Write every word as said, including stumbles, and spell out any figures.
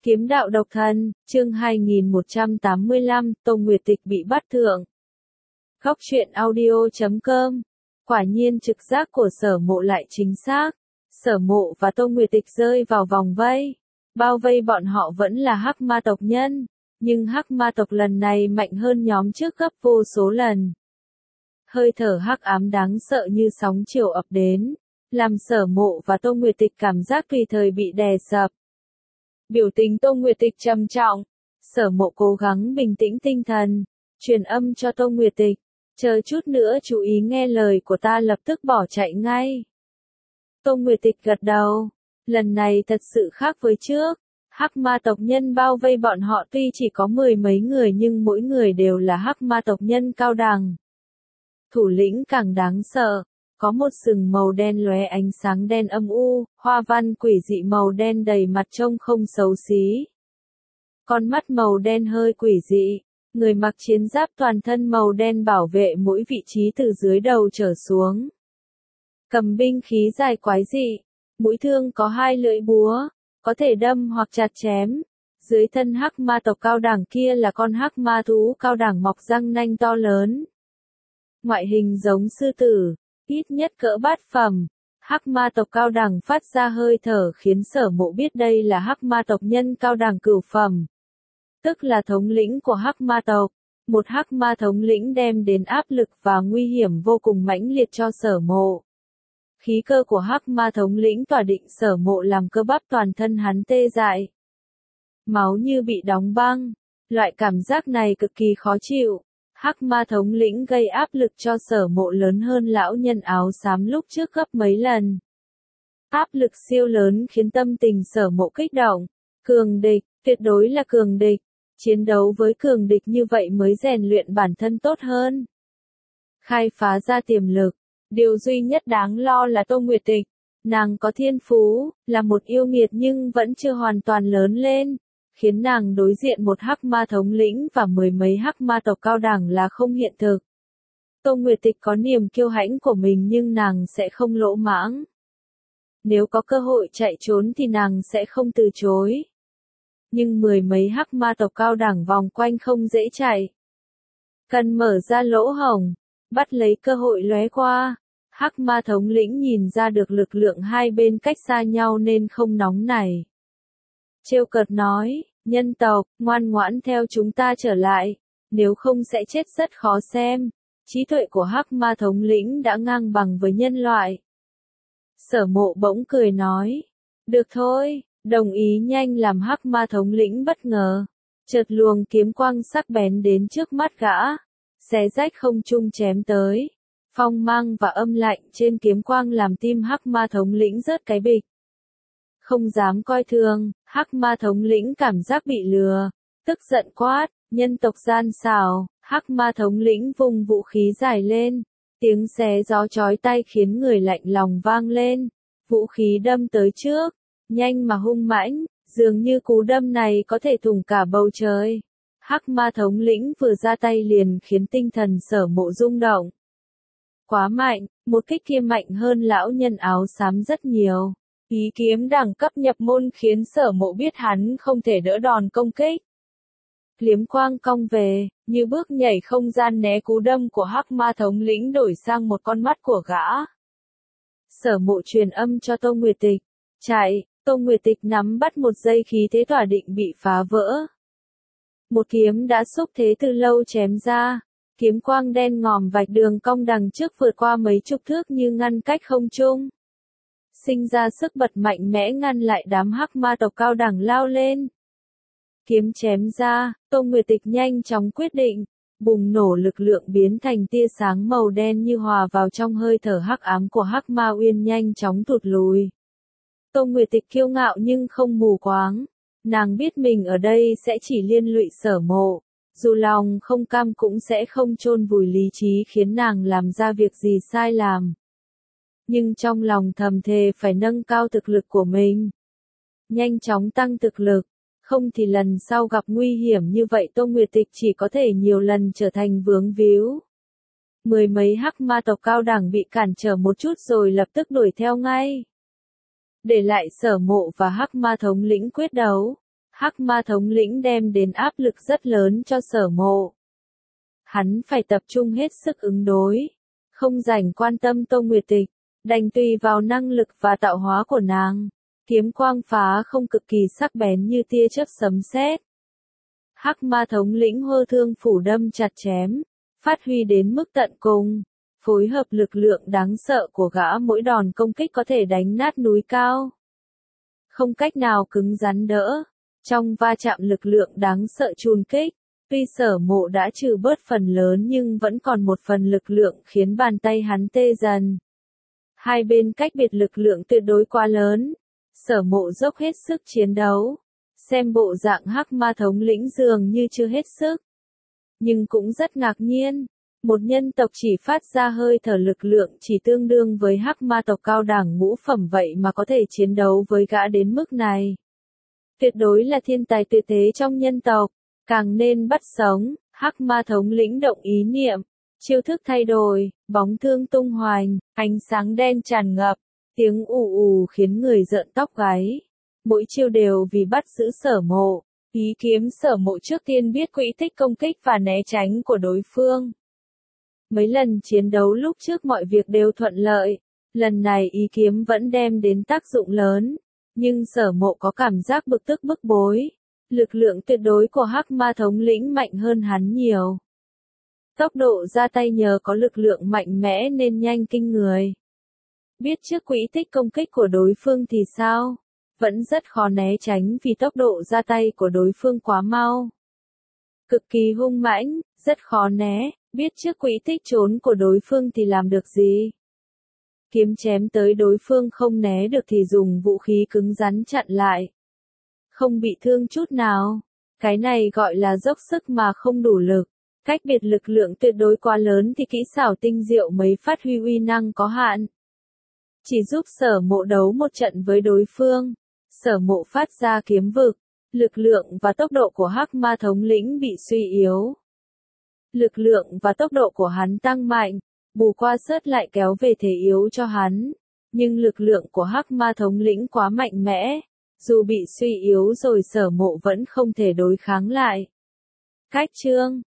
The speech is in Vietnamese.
Kiếm đạo độc thân, chương hai nghìn một trăm tám mươi lăm, Tô Nguyệt Tịch bị bắt thượng. Góc truyện audio chấm com. Quả nhiên trực giác của Sở Mộ lại chính xác. Sở Mộ và Tô Nguyệt Tịch rơi vào vòng vây. Bao vây bọn họ vẫn là Hắc Ma tộc nhân, nhưng Hắc Ma tộc lần này mạnh hơn nhóm trước gấp vô số lần. Hơi thở hắc ám đáng sợ như sóng chiều ập đến, làm Sở Mộ và Tô Nguyệt Tịch cảm giác tùy thời bị đè sập. Biểu tình Tô Nguyệt Tịch trầm trọng, Sở Mộ cố gắng bình tĩnh tinh thần, truyền âm cho Tô Nguyệt Tịch, chờ chút nữa chú ý nghe lời của ta, lập tức bỏ chạy ngay. Tô Nguyệt Tịch gật đầu, lần này thật sự khác với trước, Hắc Ma tộc nhân bao vây bọn họ tuy chỉ có mười mấy người nhưng mỗi người đều là Hắc Ma tộc nhân cao đẳng. Thủ lĩnh càng đáng sợ. Có một sừng màu đen lóe ánh sáng đen âm u, hoa văn quỷ dị màu đen đầy mặt trông không xấu xí. Con mắt màu đen hơi quỷ dị, người mặc chiến giáp toàn thân màu đen bảo vệ mỗi vị trí từ dưới đầu trở xuống. Cầm binh khí dài quái dị, mũi thương có hai lưỡi búa, có thể đâm hoặc chặt chém. Dưới thân Hắc Ma tộc cao đẳng kia là con Hắc Ma thú cao đẳng mọc răng nanh to lớn. Ngoại hình giống sư tử. Ít nhất cỡ bát phẩm, Hắc Ma tộc cao đẳng phát ra hơi thở khiến Sở Mộ biết đây là Hắc Ma tộc nhân cao đẳng cửu phẩm, tức là thống lĩnh của Hắc Ma tộc. Một Hắc Ma thống lĩnh đem đến áp lực và nguy hiểm vô cùng mãnh liệt cho Sở Mộ. Khí cơ của Hắc Ma thống lĩnh tỏa định Sở Mộ làm cơ bắp toàn thân hắn tê dại. Máu như bị đóng băng, loại cảm giác này cực kỳ khó chịu. Hắc Ma thống lĩnh gây áp lực cho Sở Mộ lớn hơn lão nhân áo xám lúc trước gấp mấy lần. Áp lực siêu lớn khiến tâm tình Sở Mộ kích động. Cường địch, tuyệt đối là cường địch. Chiến đấu với cường địch như vậy mới rèn luyện bản thân tốt hơn. Khai phá ra tiềm lực. Điều duy nhất đáng lo là Tô Nguyệt Tịch. Nàng có thiên phú, là một yêu nghiệt nhưng vẫn chưa hoàn toàn lớn lên. Khiến nàng đối diện một Hắc Ma thống lĩnh và mười mấy Hắc Ma tộc cao đẳng là không hiện thực. Tô Nguyệt Tịch có niềm kiêu hãnh của mình nhưng nàng sẽ không lỗ mãng. Nếu có cơ hội chạy trốn thì nàng sẽ không từ chối. Nhưng mười mấy Hắc Ma tộc cao đẳng vòng quanh không dễ chạy. Cần mở ra lỗ hổng, bắt lấy cơ hội lóe qua. Hắc Ma thống lĩnh nhìn ra được lực lượng hai bên cách xa nhau nên không nóng nảy. Trêu cợt nói, nhân tộc, ngoan ngoãn theo chúng ta trở lại, nếu không sẽ chết rất khó xem. Trí tuệ của Hắc Ma thống lĩnh đã ngang bằng với nhân loại. Sở Mộ bỗng cười nói, được thôi, đồng ý nhanh, làm Hắc Ma thống lĩnh bất ngờ. Chợt luồng kiếm quang sắc bén đến trước mắt gã, xé rách không trung chém tới. Phong mang và âm lạnh trên kiếm quang làm tim Hắc Ma thống lĩnh rớt cái bịch. Không dám coi thường, Hắc Ma thống lĩnh cảm giác bị lừa, tức giận quát, nhân tộc gian xảo. Hắc Ma thống lĩnh vung vũ khí dài lên, tiếng xé gió chói tai khiến người lạnh lòng vang lên. Vũ khí đâm tới trước, nhanh mà hung mãnh, dường như cú đâm này có thể thủng cả bầu trời. Hắc Ma thống lĩnh vừa ra tay liền khiến tinh thần Sở Mộ rung động. Quá mạnh, một kích kia mạnh hơn lão nhân áo xám rất nhiều. Ý kiếm đẳng cấp nhập môn khiến Sở Mộ biết hắn không thể đỡ đòn công kích. Liếm quang cong về, như bước nhảy không gian né cú đâm của Hắc Ma thống lĩnh đổi sang một con mắt của gã. Sở Mộ truyền âm cho Tô Nguyệt Tịch. Chạy, Tô Nguyệt Tịch nắm bắt một giây khí thế tỏa định bị phá vỡ. Một kiếm đã xúc thế từ lâu chém ra. Kiếm quang đen ngòm vạch đường cong đằng trước vượt qua mấy chục thước như ngăn cách không trung. Sinh ra sức bật mạnh mẽ ngăn lại đám Hắc Ma tộc cao đẳng lao lên. Kiếm chém ra, Tô Nguyệt Tịch nhanh chóng quyết định, bùng nổ lực lượng biến thành tia sáng màu đen như hòa vào trong hơi thở hắc ám của Hắc Ma Uyên nhanh chóng tụt lùi. Tô Nguyệt Tịch kiêu ngạo nhưng không mù quáng, nàng biết mình ở đây sẽ chỉ liên lụy Sở Mộ, dù lòng không cam cũng sẽ không chôn vùi lý trí khiến nàng làm ra việc gì sai làm. Nhưng trong lòng thầm thề phải nâng cao thực lực của mình. Nhanh chóng tăng thực lực, không thì lần sau gặp nguy hiểm như vậy Tô Nguyệt Tịch chỉ có thể nhiều lần trở thành vướng víu. Mười mấy Hắc Ma tộc cao đẳng bị cản trở một chút rồi lập tức đuổi theo ngay. Để lại Sở Mộ và Hắc Ma thống lĩnh quyết đấu. Hắc ma thống lĩnh đem đến áp lực rất lớn cho Sở Mộ. Hắn phải tập trung hết sức ứng đối, không rảnh quan tâm Tô Nguyệt Tịch, đành tùy vào năng lực và tạo hóa của nàng. Kiếm quang phá không cực kỳ sắc bén như tia chớp sấm sét. Hắc ma thống lĩnh hô thương phủ đâm chặt chém, phát huy đến mức tận cùng, phối hợp lực lượng đáng sợ của gã mỗi đòn công kích có thể đánh nát núi cao. Không cách nào cứng rắn đỡ, trong va chạm lực lượng đáng sợ chùn kích, tuy Sở Mộ đã trừ bớt phần lớn nhưng vẫn còn một phần lực lượng khiến bàn tay hắn tê dần. Hai bên cách biệt lực lượng tuyệt đối quá lớn, Sở Mộ dốc hết sức chiến đấu, xem bộ dạng hắc ma thống lĩnh dường như chưa hết sức. Nhưng cũng rất ngạc nhiên, một nhân tộc chỉ phát ra hơi thở lực lượng chỉ tương đương với hắc ma tộc cao đẳng ngũ phẩm vậy mà có thể chiến đấu với gã đến mức này. Tuyệt đối là thiên tài tuyệt thế trong nhân tộc, càng nên bắt sống. Hắc ma thống lĩnh động ý niệm, chiêu thức thay đổi, bóng thương tung hoành, ánh sáng đen tràn ngập, tiếng ù ù khiến người rợn tóc gáy. Mỗi chiêu đều vì bắt giữ Sở Mộ. Ý kiếm Sở Mộ trước tiên biết quỹ tích công kích và né tránh của đối phương. Mấy lần chiến đấu lúc trước mọi việc đều thuận lợi, lần này ý kiếm vẫn đem đến tác dụng lớn, nhưng Sở Mộ có cảm giác bực tức bức bối. Lực lượng tuyệt đối của hắc ma thống lĩnh mạnh hơn hắn nhiều. Tốc độ ra tay nhờ có lực lượng mạnh mẽ nên nhanh kinh người. Biết trước quỹ tích công kích của đối phương thì sao? Vẫn rất khó né tránh vì tốc độ ra tay của đối phương quá mau. Cực kỳ hung mãnh, rất khó né, biết trước quỹ tích trốn của đối phương thì làm được gì? Kiếm chém tới đối phương không né được thì dùng vũ khí cứng rắn chặn lại. Không bị thương chút nào. Cái này gọi là dốc sức mà không đủ lực. Cách biệt lực lượng tuyệt đối quá lớn thì kỹ xảo tinh diệu mới phát huy uy năng có hạn. Chỉ giúp Sở Mộ đấu một trận với đối phương. Sở Mộ phát ra kiếm vực. Lực lượng và tốc độ của hắc ma thống lĩnh bị suy yếu. Lực lượng và tốc độ của hắn tăng mạnh, bù qua sớt lại kéo về thể yếu cho hắn. Nhưng lực lượng của hắc ma thống lĩnh quá mạnh mẽ. Dù bị suy yếu rồi Sở Mộ vẫn không thể đối kháng lại. Cách chương